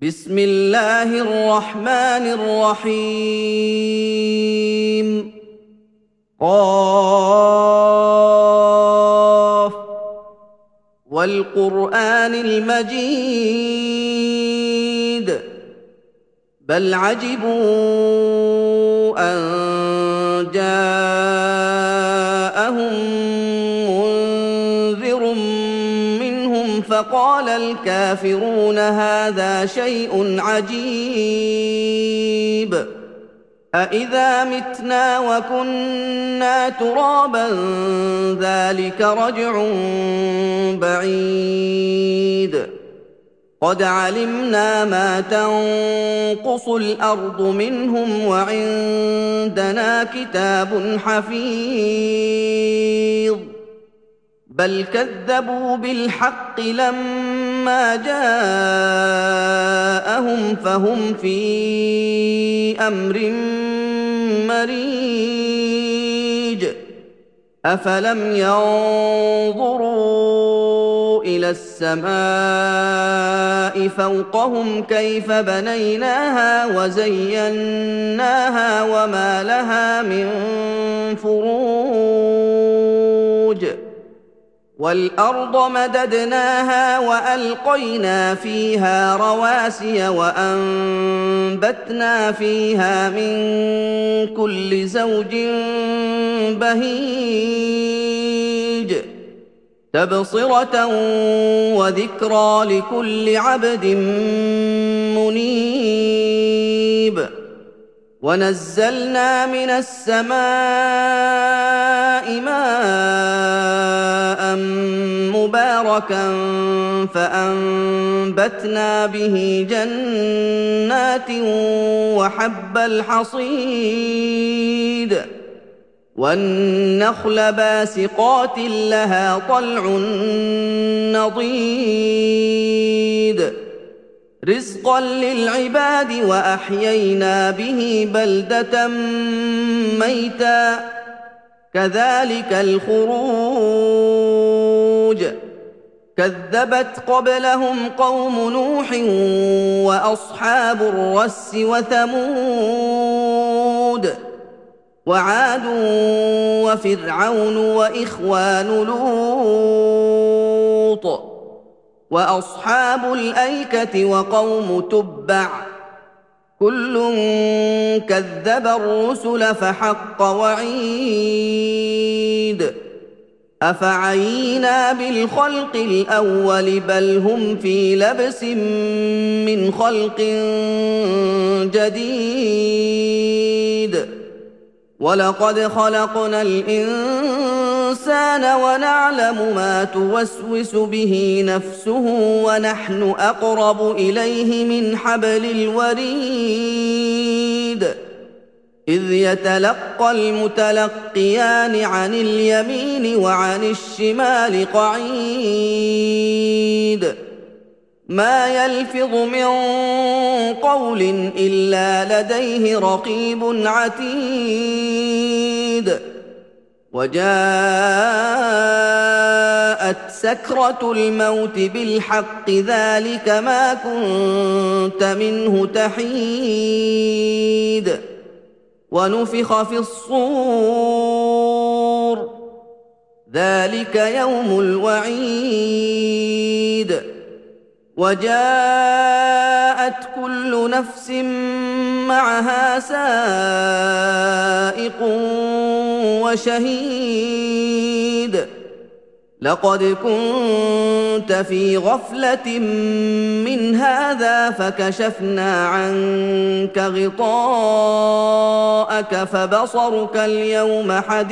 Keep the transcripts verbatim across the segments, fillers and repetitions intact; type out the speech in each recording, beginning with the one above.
بسم الله الرحمن الرحيم. قاف والقرآن المجيد بل عجبوا أن جاءهم منذر منهم فقال الكافرون هذا شيء عجيب أإذا متنا وكنا ترابا ذلك رجع بعيد قد علمنا ما تنقص الأرض منهم وعندنا كتاب حفيظ بل كذبوا بالحق لما جاءهم فهم في أمر مريج أفلم ينظروا إلى السماء فوقهم كيف بنيناها وزيناها وما لها من فروج والأرض مددناها وألقينا فيها رواسي وأنبتنا فيها من كل زوج بهيج تبصرة وذكرى لكل عبد منيب ونزلنا من السماء ماء مباركا فأنبتنا به جنات وحب الحصيد والنخل باسقات لها طلع نضيد رزقا للعباد وأحيينا به بلدة ميتا كذلك الخروج كذبت قبلهم قوم نوح وأصحاب الرس وثمود وعاد وفرعون وإخوان لوط وأصحاب الأيكة وقوم تبع كل كذب الرسل فحق وعيد أفعينا بالخلق الأول بل هم في لبس من خلق جديد ولقد خلقنا الإنسان ونعلم ما توسوس به نفسه ونحن أقرب إليه من حبل الوريد إذ يتلقى المتلقيان عن اليمين وعن الشمال قعيد ما يلفظ من قول إلا لديه رقيب عتيد وجاءت سكرة الموت بالحق ذلك ما كنت منه تحيد ونفخ في الصور ذلك يوم الوعيد وجاءت كل نفس معها سائق وشهيد لقد كنت في غفلة من هذا فكشفنا عنك غطاءك فبصرك اليوم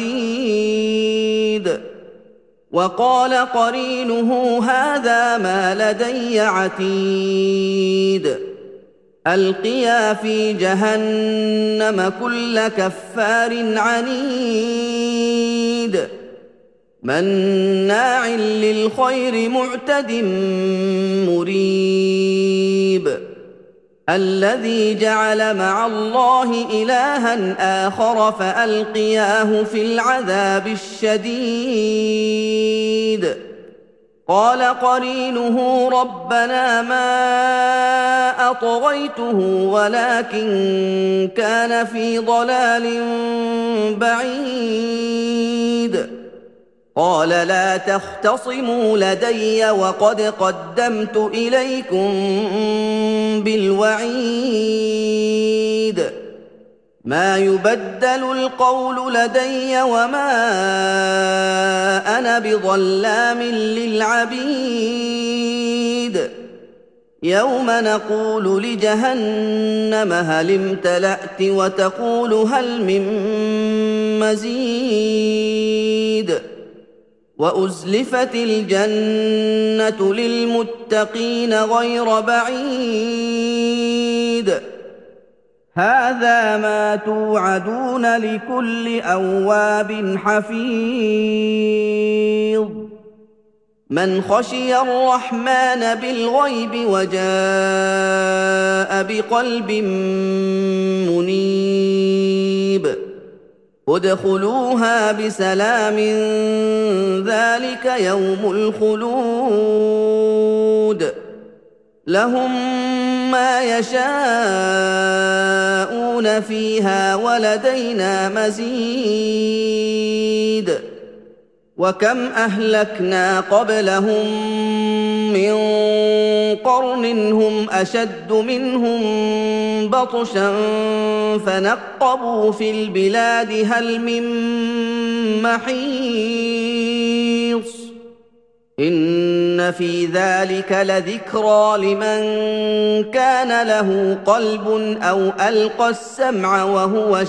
حديد وقال قرينه هذا ما لدي عتيد ألقيا في جهنم كل كفار عنيد مناع للخير معتد مريب الذي جعل مع الله إلها آخر فألقياه في العذاب الشديد قال قرينه ربنا ما طغيته ولكن كان في ضلال بعيد قال لا تختصموا لدي وقد قدمت إليكم بالوعيد ما يبدل القول لدي وما أنا بظلام للعبيد يوم نقول لجهنم هل امتلأت وتقول هل من مزيد وأزلفت الجنة للمتقين غير بعيد هذا ما توعدون لكل أواب حفيظ من خشي الرحمن بالغيب وجاء بقلب منيب ادخلوها بسلام ذلك يوم الخلود لهم ما يشاءون فيها ولدينا مزيد وكم أهلكنا قبلهم من قرن هم أشد منهم بطشا فنقبوا في البلاد هل من محيص إن في ذلك لذكرى لمن كان له قلب أو ألقى السمع وهو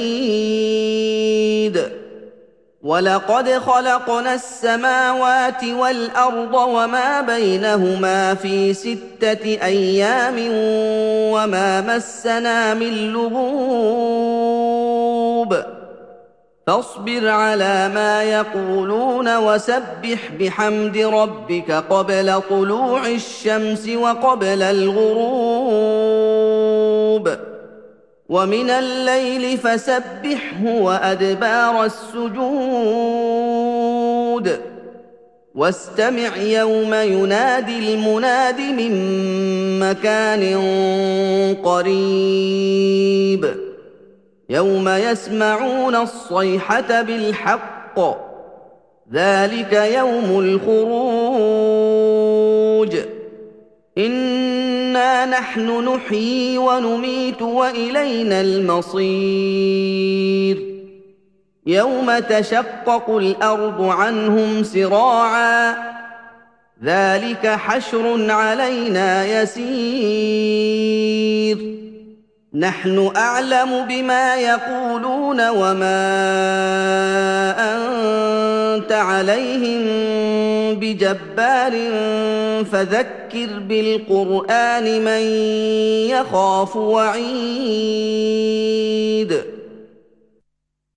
شهيد ولقد خلقنا السماوات والأرض وما بينهما في ستة أيام وما مسنا من لغوب فاصبر على ما يقولون وسبح بحمد ربك قبل طلوع الشمس وقبل الغروب ومن الليل فسبحه وأدبار السجود واستمع يوم ينادي المناد من مكان قريب يوم يسمعون الصيحة بالحق ذلك يوم الخروج إنا نحن نحيي ونميت وإلينا المصير يوم تشقق الأرض عنهم سراعا ذلك حشر علينا يسير نحن أعلم بما يقولون وما أنت عليهم بجبار فذكر بالقرآن من يخاف وعيد